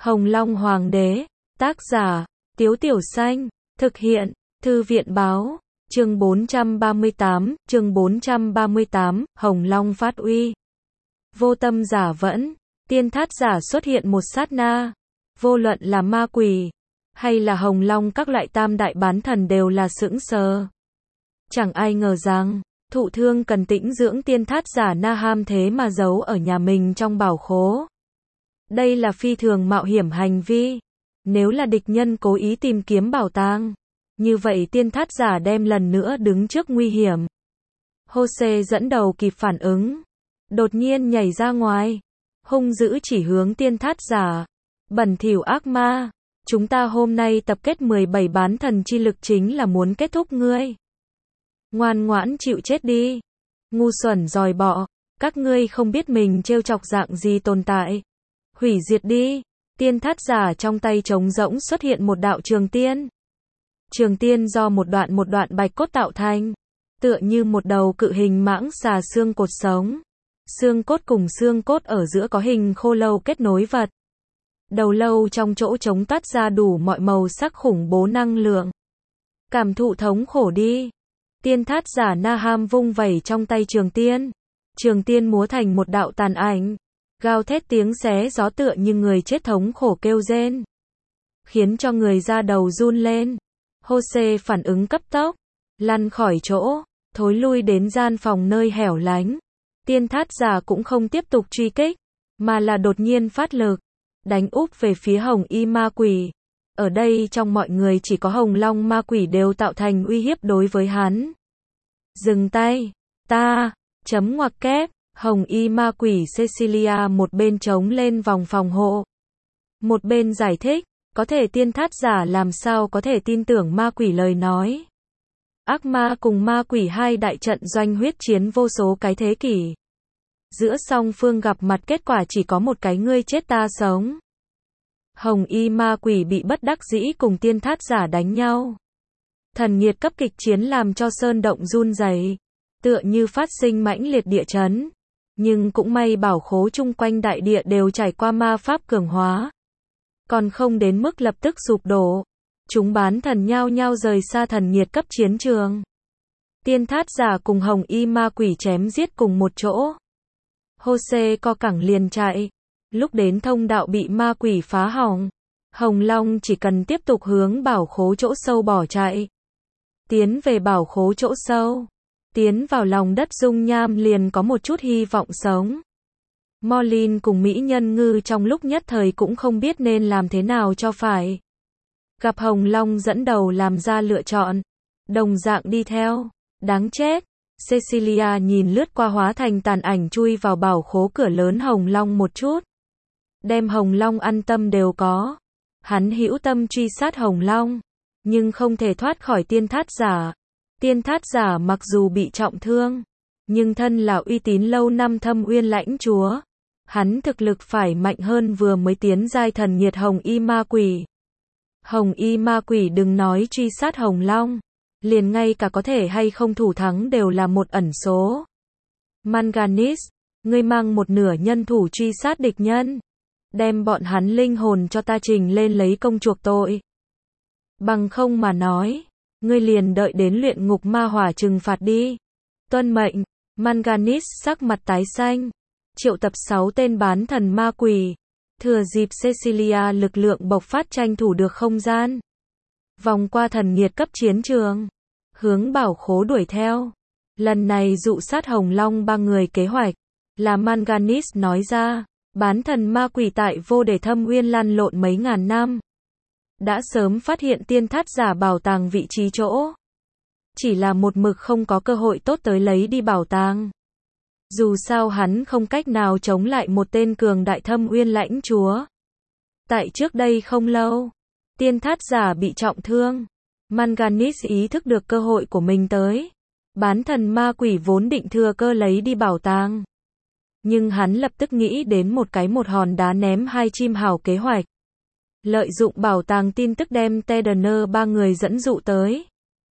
Hồng Long Hoàng đế, tác giả, Tiếu Tiểu Xanh, thực hiện, Thư viện báo, chương 438, Hồng Long phát uy. Vô tâm giả vẫn, tiên thát giả xuất hiện một sát na, vô luận là ma quỷ, hay là Hồng Long các loại tam đại bán thần đều là sững sờ. Chẳng ai ngờ rằng, thụ thương cần tĩnh dưỡng tiên thát giả Na Ham thế mà giấu ở nhà mình trong bảo khố. Đây là phi thường mạo hiểm hành vi. Nếu là địch nhân cố ý tìm kiếm bảo tàng, như vậy tiên thát giả đem lần nữa đứng trước nguy hiểm. Jose dẫn đầu kịp phản ứng, đột nhiên nhảy ra ngoài, hung dữ chỉ hướng tiên thát giả. Bẩn thỉu ác ma, chúng ta hôm nay tập kết 17 bán thần chi lực chính là muốn kết thúc ngươi. Ngoan ngoãn chịu chết đi. Ngu xuẩn giòi bọ, các ngươi không biết mình trêu chọc dạng gì tồn tại. Hủy diệt đi. Tiên thát giả trong tay trống rỗng xuất hiện một đạo trường tiên. Trường tiên do một đoạn bạch cốt tạo thành, tựa như một đầu cự hình mãng xà xương cột sống. Xương cốt cùng xương cốt ở giữa có hình khô lâu kết nối vật. Đầu lâu trong chỗ trống toát ra đủ mọi màu sắc khủng bố năng lượng. Cảm thụ thống khổ đi. Tiên thát giả Na Ham vung vẩy trong tay trường tiên. Trường tiên múa thành một đạo tàn ảnh, gào thét tiếng xé gió tựa như người chết thống khổ kêu rên, khiến cho người da đầu run lên. Jose phản ứng cấp tốc, lăn khỏi chỗ, thối lui đến gian phòng nơi hẻo lánh. Tiên thát giả cũng không tiếp tục truy kích, mà là đột nhiên phát lực, đánh úp về phía Hồng Y ma quỷ. Ở đây trong mọi người chỉ có Hồng Long ma quỷ đều tạo thành uy hiếp đối với hắn. Dừng tay, ta, chấm ngoặc kép. Hồng Y ma quỷ Cecilia một bên trống lên vòng phòng hộ, một bên giải thích, có thể tiên thát giả làm sao có thể tin tưởng ma quỷ lời nói. Ác ma cùng ma quỷ hai đại trận doanh huyết chiến vô số cái thế kỷ. Giữa song phương gặp mặt kết quả chỉ có một cái ngươi chết ta sống. Hồng Y ma quỷ bị bất đắc dĩ cùng tiên thát giả đánh nhau. Thần nhiệt cấp kịch chiến làm cho sơn động run rẩy, tựa như phát sinh mãnh liệt địa chấn. Nhưng cũng may bảo khố chung quanh đại địa đều trải qua ma pháp cường hóa, còn không đến mức lập tức sụp đổ. Chúng bán thần nhao nhao rời xa thần nhiệt cấp chiến trường. Tiên thát giả cùng Hồng Y ma quỷ chém giết cùng một chỗ. Jose co cẳng liền chạy. Lúc đến thông đạo bị ma quỷ phá hỏng, Hồng Long chỉ cần tiếp tục hướng bảo khố chỗ sâu bỏ chạy. Tiến về bảo khố chỗ sâu, tiến vào lòng đất dung nham liền có một chút hy vọng sống. Morlin cùng Mỹ Nhân Ngư trong lúc nhất thời cũng không biết nên làm thế nào cho phải. Gặp Hồng Long dẫn đầu làm ra lựa chọn, đồng dạng đi theo. Đáng chết. Cecilia nhìn lướt qua hóa thành tàn ảnh chui vào bảo khố cửa lớn Hồng Long một chút. Đem Hồng Long an tâm đều có. Hắn hữu tâm truy sát Hồng Long, nhưng không thể thoát khỏi tiên thát giả. Tiên thát giả mặc dù bị trọng thương, nhưng thân là uy tín lâu năm Thâm Uyên lãnh chúa. Hắn thực lực phải mạnh hơn vừa mới tiến giai thần nhiệt Hồng Y ma quỷ. Hồng Y ma quỷ đừng nói truy sát Hồng Long, liền ngay cả có thể hay không thủ thắng đều là một ẩn số. Manganis, ngươi mang một nửa nhân thủ truy sát địch nhân. Đem bọn hắn linh hồn cho ta trình lên lấy công chuộc tội. Bằng không mà nói, ngươi liền đợi đến luyện ngục ma hỏa trừng phạt đi. Tuân mệnh. Manganis sắc mặt tái xanh, triệu tập 6 tên bán thần ma quỷ, thừa dịp Cecilia lực lượng bộc phát tranh thủ được không gian, vòng qua thần nhiệt cấp chiến trường, hướng bảo khố đuổi theo. Lần này dụ sát Hồng Long 3 người kế hoạch là Manganis nói ra. Bán thần ma quỷ tại vô để Thâm Uyên lăn lộn mấy ngàn năm, đã sớm phát hiện tiên thát giả bảo tàng vị trí chỗ. Chỉ là một mực không có cơ hội tốt tới lấy đi bảo tàng. Dù sao hắn không cách nào chống lại một tên cường đại Thâm Uyên lãnh chúa. Tại trước đây không lâu, tiên thát giả bị trọng thương. Manganis ý thức được cơ hội của mình tới. Bán thần ma quỷ vốn định thừa cơ lấy đi bảo tàng, nhưng hắn lập tức nghĩ đến một hòn đá ném 2 chim hào kế hoạch. Lợi dụng bảo tàng tin tức đem Tedner 3 người dẫn dụ tới.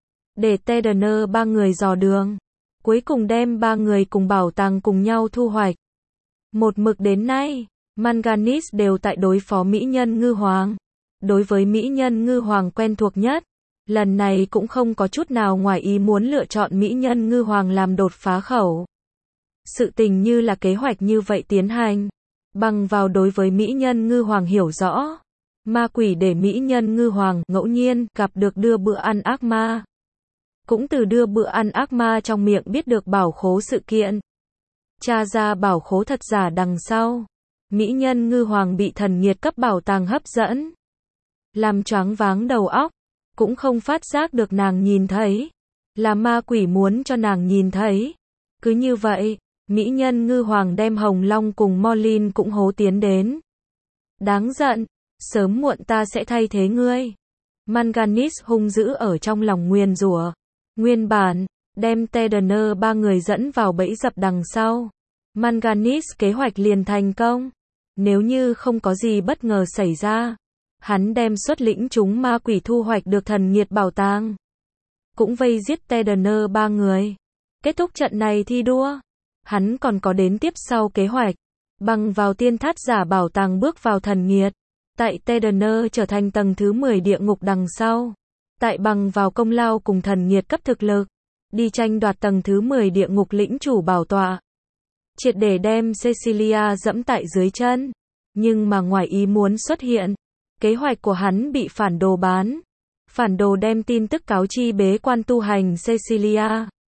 Để Tedner 3 người dò đường. Cuối cùng đem 3 người cùng bảo tàng cùng nhau thu hoạch. Một mực đến nay, manganese đều tại đối phó mỹ nhân ngư hoàng. Đối với mỹ nhân ngư hoàng quen thuộc nhất, lần này cũng không có chút nào ngoài ý muốn lựa chọn mỹ nhân ngư hoàng làm đột phá khẩu. Sự tình như là kế hoạch như vậy tiến hành. Bằng vào đối với mỹ nhân ngư hoàng hiểu rõ, ma quỷ để mỹ nhân ngư hoàng ngẫu nhiên gặp được đưa bữa ăn ác ma. Cũng từ đưa bữa ăn ác ma trong miệng biết được bảo khố sự kiện. Tra ra bảo khố thật giả đằng sau. Mỹ nhân ngư hoàng bị thần nhiệt cấp bảo tàng hấp dẫn. Làm choáng váng đầu óc. Cũng không phát giác được nàng nhìn thấy. Là ma quỷ muốn cho nàng nhìn thấy. Cứ như vậy, mỹ nhân ngư hoàng đem Hồng Long cùng Morlin cũng hố tiến đến. Đáng giận, sớm muộn ta sẽ thay thế ngươi. Manganese hung dữ ở trong lòng nguyền rủa. Nguyên bản, đem Tedener ba người dẫn vào bẫy dập đằng sau. Manganese kế hoạch liền thành công. Nếu như không có gì bất ngờ xảy ra, hắn đem xuất lĩnh chúng ma quỷ thu hoạch được thần nhiệt bảo tàng. Cũng vây giết Tedener ba người. Kết thúc trận này thi đua. Hắn còn có đến tiếp sau kế hoạch. Bằng vào tiên thát giả bảo tàng bước vào thần nhiệt. Tại Tedener trở thành tầng thứ 10 địa ngục đằng sau. Tại bằng vào công lao cùng thần nhiệt cấp thực lực. Đi tranh đoạt tầng thứ 10 địa ngục lĩnh chủ bảo tọa. Triệt để đem Cecilia dẫm tại dưới chân. Nhưng mà ngoài ý muốn xuất hiện. Kế hoạch của hắn bị phản đồ bán. Phản đồ đem tin tức cáo chi bế quan tu hành Cecilia.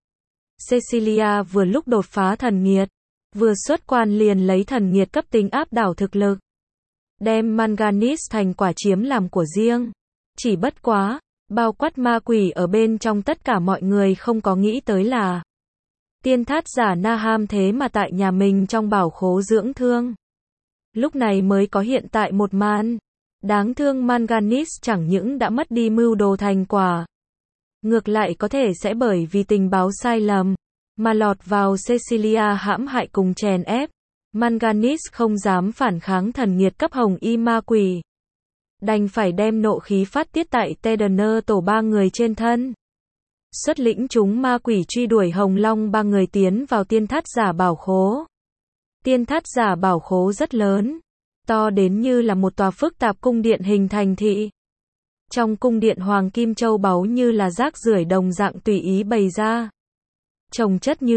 Cecilia vừa lúc đột phá thần nhiệt. Vừa xuất quan liền lấy thần nhiệt cấp tính áp đảo thực lực. Đem manganese thành quả chiếm làm của riêng. Chỉ bất quá, bao quát ma quỷ ở bên trong tất cả mọi người không có nghĩ tới là tiên thát giả Naham thế mà tại nhà mình trong bảo khố dưỡng thương. Lúc này mới có hiện tại một màn. Đáng thương manganese chẳng những đã mất đi mưu đồ thành quả. Ngược lại có thể sẽ bởi vì tình báo sai lầm, mà lọt vào Cecilia hãm hại cùng chèn ép. Manganese không dám phản kháng thần nhiệt cấp hồng y ma quỷ. Đành phải đem nộ khí phát tiết tại Tedener tổ ba người trên thân. Xuất lĩnh chúng ma quỷ truy đuổi Hồng Long ba người tiến vào tiên thát giả bảo khố. Tiên thát giả bảo khố rất lớn. To đến như là một tòa phức tạp cung điện hình thành thị. Trong cung điện hoàng kim châu báu như là rác rưởi đồng dạng tùy ý bày ra. Chồng chất như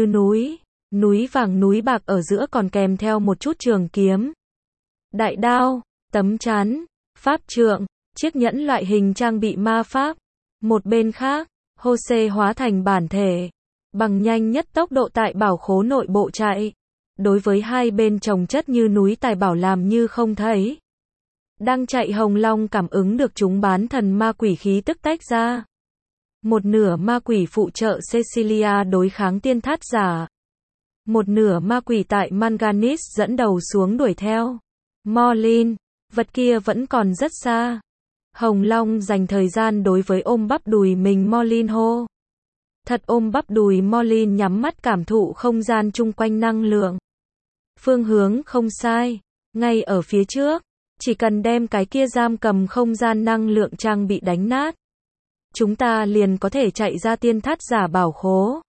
núi vàng núi bạc ở giữa còn kèm theo một chút trường kiếm. Đại đao, tấm chắn, pháp trượng, chiếc nhẫn loại hình trang bị ma pháp. Một bên khác, Jose hóa thành bản thể. Bằng nhanh nhất tốc độ tại bảo khố nội bộ chạy. Đối với hai bên chồng chất như núi tài bảo làm như không thấy. Đang chạy Hồng Long cảm ứng được chúng bán thần ma quỷ khí tức tách ra. Một nửa ma quỷ phụ trợ Cecilia đối kháng tiên thát giả. Một nửa ma quỷ tại manganese dẫn đầu xuống đuổi theo. Morlin, vật kia vẫn còn rất xa. Hồng Long dành thời gian đối với ôm bắp đùi mình Morlin hô. Thật ôm bắp đùi Morlin nhắm mắt cảm thụ không gian chung quanh năng lượng. Phương hướng không sai, ngay ở phía trước. Chỉ cần đem cái kia giam cầm không gian năng lượng trang bị đánh nát. Chúng ta liền có thể chạy ra tiên thát giả bảo khố.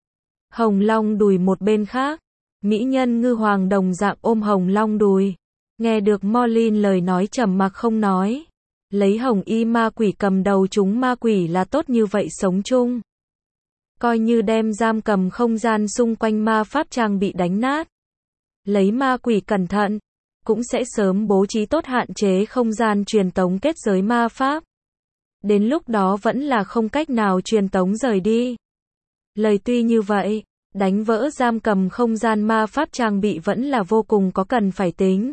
Hồng Long đùi một bên khác. Mỹ nhân ngư hoàng đồng dạng ôm Hồng Long đùi. Nghe được Morlin lời nói trầm mặc không nói. Lấy hồng y ma quỷ cầm đầu chúng ma quỷ là tốt như vậy sống chung. Coi như đem giam cầm không gian xung quanh ma pháp trang bị đánh nát. Lấy ma quỷ cẩn thận. Cũng sẽ sớm bố trí tốt hạn chế không gian truyền tống kết giới ma pháp. Đến lúc đó vẫn là không cách nào truyền tống rời đi. Lời tuy như vậy, đánh vỡ giam cầm không gian ma pháp trang bị vẫn là vô cùng có cần phải tính.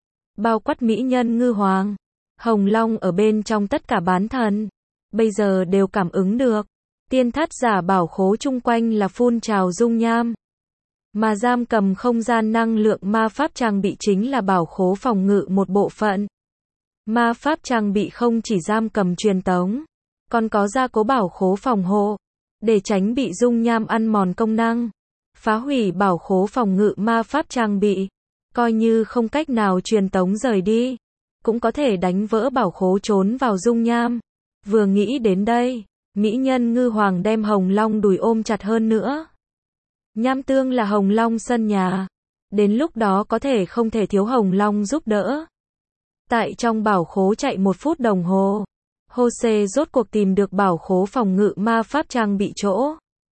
Bao quát mỹ nhân ngư hoàng, Hồng Long ở bên trong tất cả bán thần. Bây giờ đều cảm ứng được. Tiên thát giả bảo khố chung quanh là phun trào dung nham. Mà giam cầm không gian năng lượng ma pháp trang bị chính là bảo khố phòng ngự một bộ phận. Ma pháp trang bị không chỉ giam cầm truyền tống, còn có gia cố bảo khố phòng hộ, để tránh bị dung nham ăn mòn công năng. Phá hủy bảo khố phòng ngự ma pháp trang bị, coi như không cách nào truyền tống rời đi, cũng có thể đánh vỡ bảo khố trốn vào dung nham. Vừa nghĩ đến đây, mỹ nhân ngư hoàng đem Hồng Long đùi ôm chặt hơn nữa. Nham tương là Hồng Long sân nhà. Đến lúc đó có thể không thể thiếu Hồng Long giúp đỡ. Tại trong bảo khố chạy 1 phút đồng hồ, Jose rốt cuộc tìm được bảo khố phòng ngự ma pháp trang bị chỗ.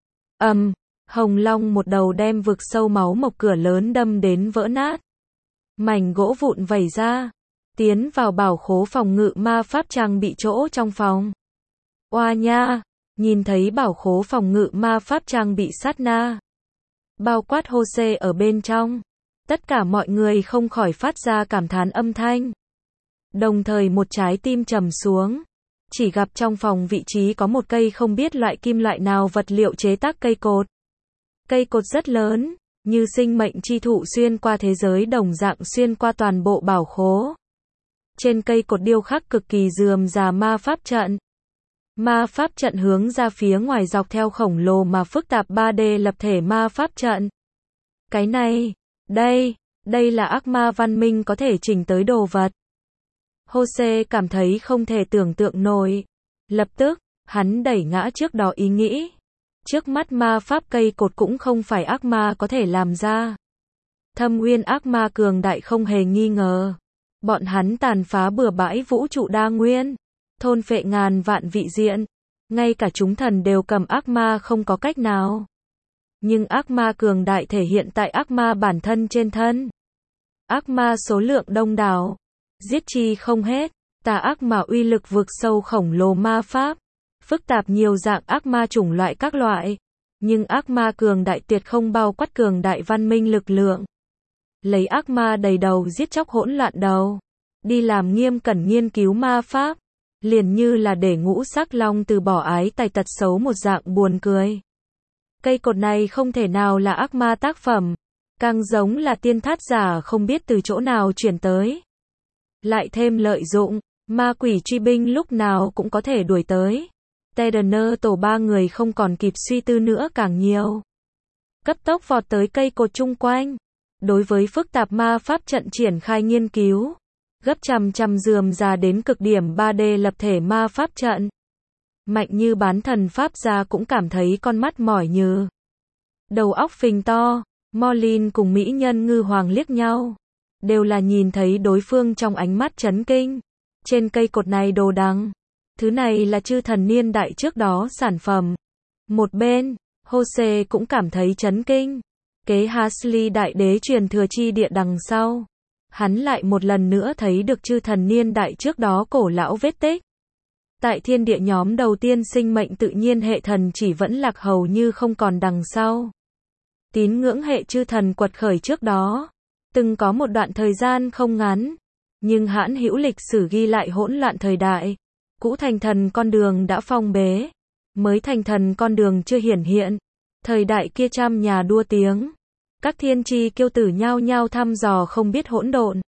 Hồng Long một đầu đem vực sâu máu mộc cửa lớn đâm đến vỡ nát. Mảnh gỗ vụn vẩy ra, tiến vào bảo khố phòng ngự ma pháp trang bị chỗ trong phòng. Oa nha, nhìn thấy bảo khố phòng ngự ma pháp trang bị sát na, bao quát Jose ở bên trong, tất cả mọi người không khỏi phát ra cảm thán âm thanh. Đồng thời một trái tim trầm xuống, chỉ gặp trong phòng vị trí có một cây không biết loại kim loại nào vật liệu chế tác cây cột. Cây cột rất lớn, như sinh mệnh chi thụ xuyên qua thế giới đồng dạng xuyên qua toàn bộ bảo khố. Trên cây cột điêu khắc cực kỳ rườm rà ma pháp trận. Ma pháp trận hướng ra phía ngoài dọc theo khổng lồ mà phức tạp 3D lập thể ma pháp trận. Cái này, đây là ác ma văn minh có thể chỉnh tới đồ vật. Jose cảm thấy không thể tưởng tượng nổi. Lập tức, hắn đẩy ngã trước đó ý nghĩ. Trước mắt ma pháp cây cột cũng không phải ác ma có thể làm ra. Thâm uyên ác ma cường đại không hề nghi ngờ. Bọn hắn tàn phá bừa bãi vũ trụ đa nguyên, thôn phệ ngàn vạn vị diện. Ngay cả chúng thần đều cầm ác ma không có cách nào. Nhưng ác ma cường đại thể hiện tại ác ma bản thân trên thân. Ác ma số lượng đông đảo, giết chi không hết, tà ác mà uy lực vượt sâu khổng lồ ma pháp, phức tạp nhiều dạng ác ma chủng loại các loại, nhưng ác ma cường đại tuyệt không bao quát cường đại văn minh lực lượng. Lấy ác ma đầy đầu giết chóc hỗn loạn đầu, đi làm nghiêm cẩn nghiên cứu ma pháp, liền như là để ngũ sắc long từ bỏ ái tài tật xấu một dạng buồn cười. Cây cột này không thể nào là ác ma tác phẩm, càng giống là tiên thát giả không biết từ chỗ nào chuyển tới. Lại thêm lợi dụng, ma quỷ truy binh lúc nào cũng có thể đuổi tới. Tedener tổ 3 người không còn kịp suy tư nữa càng nhiều. Cấp tốc vọt tới cây cột chung quanh. Đối với phức tạp ma pháp trận triển khai nghiên cứu. Gấp trăm rườm rà đến cực điểm 3D lập thể ma pháp trận. Mạnh như bán thần pháp gia cũng cảm thấy con mắt mỏi nhừ. Đầu óc phình to, Morlin cùng mỹ nhân ngư hoàng liếc nhau. Đều là nhìn thấy đối phương trong ánh mắt chấn kinh. Trên cây cột này đồ đằng. Thứ này là chư thần niên đại trước đó sản phẩm. Một bên, Jose cũng cảm thấy chấn kinh. Kế Hasley đại đế truyền thừa chi địa đằng sau. Hắn lại một lần nữa thấy được chư thần niên đại trước đó cổ lão vết tích. Tại thiên địa nhóm đầu tiên sinh mệnh tự nhiên hệ thần chỉ vẫn lạc hầu như không còn đằng sau. Tín ngưỡng hệ chư thần quật khởi trước đó. Từng có một đoạn thời gian không ngắn. Nhưng hãn hữu lịch sử ghi lại hỗn loạn thời đại. Cũ thành thần con đường đã phong bế. Mới thành thần con đường chưa hiển hiện. Thời đại kia trăm nhà đua tiếng. Các thiên tri kiêu tử nhao nhao thăm dò không biết hỗn độn.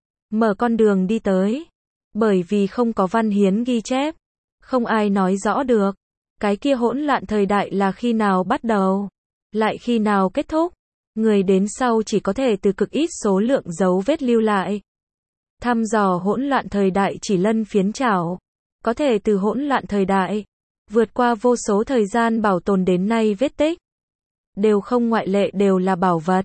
Mở con đường đi tới. Bởi vì không có văn hiến ghi chép. Không ai nói rõ được. Cái kia hỗn loạn thời đại là khi nào bắt đầu. Lại khi nào kết thúc. Người đến sau chỉ có thể từ cực ít số lượng dấu vết lưu lại. Thăm dò hỗn loạn thời đại chỉ lân phiến chảo. Có thể từ hỗn loạn thời đại. Vượt qua vô số thời gian bảo tồn đến nay vết tích. Đều không ngoại lệ đều là bảo vật.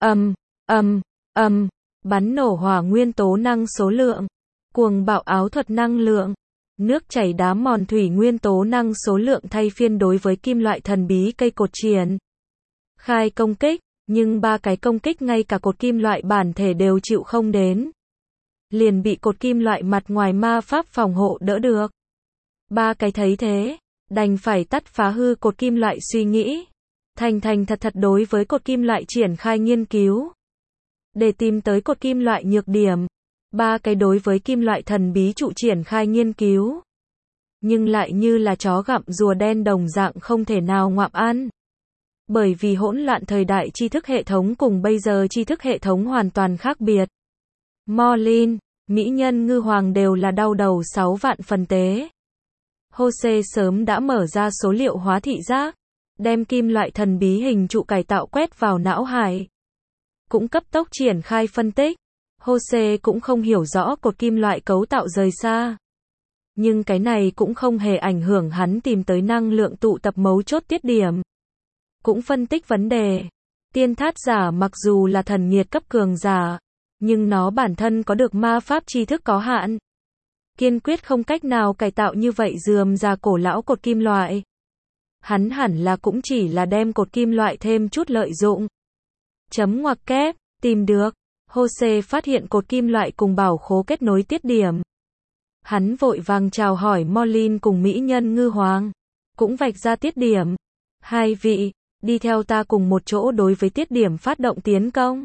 Bắn nổ hỏa nguyên tố năng số lượng. Cuồng bạo áo thuật năng lượng. Nước chảy đá mòn thủy nguyên tố năng số lượng thay phiên đối với kim loại thần bí cây cột triển. Khai công kích, nhưng 3 cái công kích ngay cả cột kim loại bản thể đều chịu không đến. Liền bị cột kim loại mặt ngoài ma pháp phòng hộ đỡ được. 3 cái thấy thế, đành phải tắt phá hư cột kim loại suy nghĩ. Thành thật đối với cột kim loại triển khai nghiên cứu. Để tìm tới cột kim loại nhược điểm. 3 cái đối với kim loại thần bí trụ triển khai nghiên cứu. Nhưng lại như là chó gặm rùa đen đồng dạng không thể nào ngoạm ăn. Bởi vì hỗn loạn thời đại tri thức hệ thống cùng bây giờ tri thức hệ thống hoàn toàn khác biệt. Morlin, mỹ nhân ngư hoàng đều là đau đầu 6 vạn phần tế. Jose sớm đã mở ra số liệu hóa thị giác. Đem kim loại thần bí hình trụ cải tạo quét vào não hải. Cũng cấp tốc triển khai phân tích. Jose cũng không hiểu rõ cột kim loại cấu tạo rời xa. Nhưng cái này cũng không hề ảnh hưởng hắn tìm tới năng lượng tụ tập mấu chốt tiết điểm. Cũng phân tích vấn đề. Tiên thát giả mặc dù là thần nhiệt cấp cường giả, nhưng nó bản thân có được ma pháp tri thức có hạn. Kiên quyết không cách nào cải tạo như vậy rườm rà cổ lão cột kim loại. Hắn hẳn là cũng chỉ là đem cột kim loại thêm chút lợi dụng. Chấm ngoặc kép, tìm được. Jose phát hiện cột kim loại cùng bảo khố kết nối tiết điểm. Hắn vội vàng chào hỏi Morlin cùng mỹ nhân ngư hoàng. Cũng vạch ra tiết điểm. Hai vị, đi theo ta cùng một chỗ đối với tiết điểm phát động tiến công.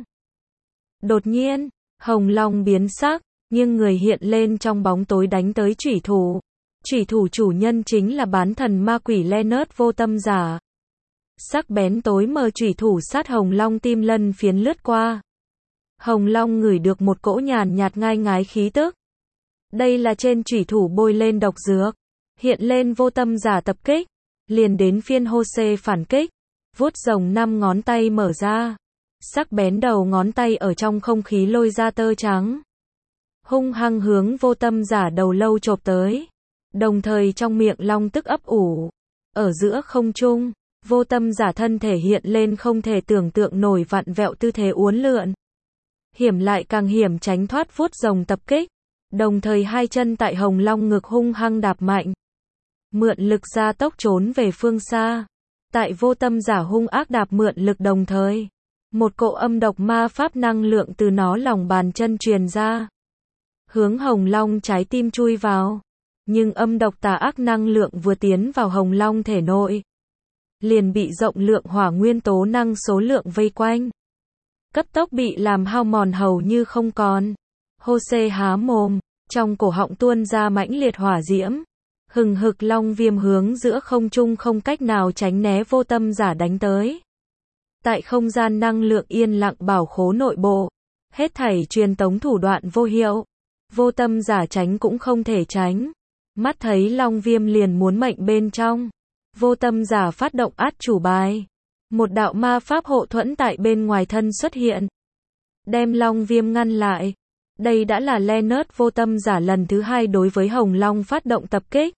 Đột nhiên, Hồng Long biến sắc, nhưng người hiện lên trong bóng tối đánh tới chủy thủ. Chủy thủ chủ nhân chính là bán thần ma quỷ Leonard vô tâm giả. Sắc bén tối mờ chủy thủ sát Hồng Long tim lân phiến lướt qua. Hồng Long ngửi được một cỗ nhàn nhạt ngai ngái khí tức. Đây là trên chủy thủ bôi lên độc dược. Hiện lên vô tâm giả tập kích. Liền đến phiên Jose phản kích. Vuốt rồng 5 ngón tay mở ra. Sắc bén đầu ngón tay ở trong không khí lôi ra tơ trắng. Hung hăng hướng vô tâm giả đầu lâu chộp tới. Đồng thời trong miệng long tức ấp ủ. Ở giữa không trung, vô tâm giả thân thể hiện lên không thể tưởng tượng nổi vặn vẹo tư thế uốn lượn. Hiểm lại càng hiểm tránh thoát vuốt rồng tập kích. Đồng thời hai chân tại Hồng Long ngực hung hăng đạp mạnh. Mượn lực gia tốc trốn về phương xa. Tại vô tâm giả hung ác đạp mượn lực đồng thời. Một cỗ âm độc ma pháp năng lượng từ nó lòng bàn chân truyền ra. Hướng Hồng Long trái tim chui vào. Nhưng âm độc tà ác năng lượng vừa tiến vào Hồng Long thể nội. Liền bị rộng lượng hỏa nguyên tố năng số lượng vây quanh. Cấp tốc bị làm hao mòn hầu như không còn. Jose há mồm, trong cổ họng tuôn ra mãnh liệt hỏa diễm. Hừng hực long viêm hướng giữa không trung không cách nào tránh né vô tâm giả đánh tới. Tại không gian năng lượng yên lặng bảo khố nội bộ, hết thảy truyền tống thủ đoạn vô hiệu. Vô tâm giả tránh cũng không thể tránh. Mắt thấy long viêm liền muốn mệnh bên trong. Vô tâm giả phát động át chủ bài. Một đạo ma pháp hộ thuẫn tại bên ngoài thân xuất hiện. Đem long viêm ngăn lại. Đây đã là Leonard vô tâm giả lần thứ 2 đối với Hồng Long phát động tập kích.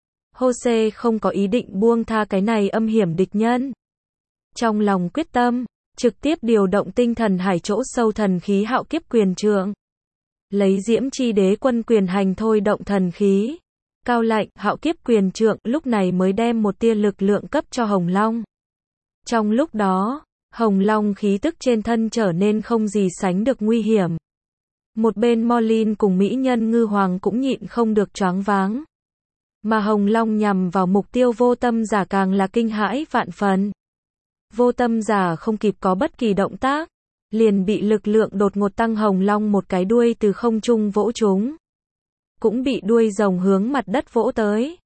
Jose không có ý định buông tha cái này âm hiểm địch nhân. Trong lòng quyết tâm, trực tiếp điều động tinh thần hải chỗ sâu thần khí hạo kiếp quyền trượng. Lấy diễm chi đế quân quyền hành thôi động thần khí. Cao lạnh, hạo kiếp quyền trượng lúc này mới đem một tia lực lượng cấp cho Hồng Long. Trong lúc đó, Hồng Long khí tức trên thân trở nên không gì sánh được nguy hiểm. Một bên Morlin cùng mỹ nhân ngư hoàng cũng nhịn không được choáng váng. Mà Hồng Long nhằm vào mục tiêu vô tâm giả càng là kinh hãi vạn phần. Vô tâm giả không kịp có bất kỳ động tác, liền bị lực lượng đột ngột tăng Hồng Long một cái đuôi từ không trung vỗ trúng. Cũng bị đuôi rồng hướng mặt đất vỗ tới.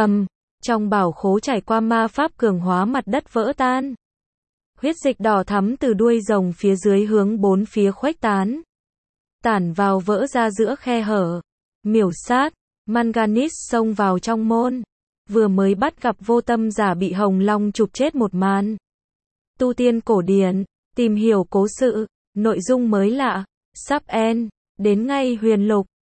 Trong bảo khố trải qua ma pháp cường hóa mặt đất vỡ tan. Huyết dịch đỏ thắm từ đuôi rồng phía dưới hướng bốn phía khuếch tán. Tản vào vỡ ra giữa khe hở. Miểu sát, Manganis xông vào trong môn. Vừa mới bắt gặp vô tâm giả bị Hồng Long chụp chết một màn. Tu tiên cổ điển, tìm hiểu cố sự, nội dung mới lạ, sắp end, đến ngay huyền lục.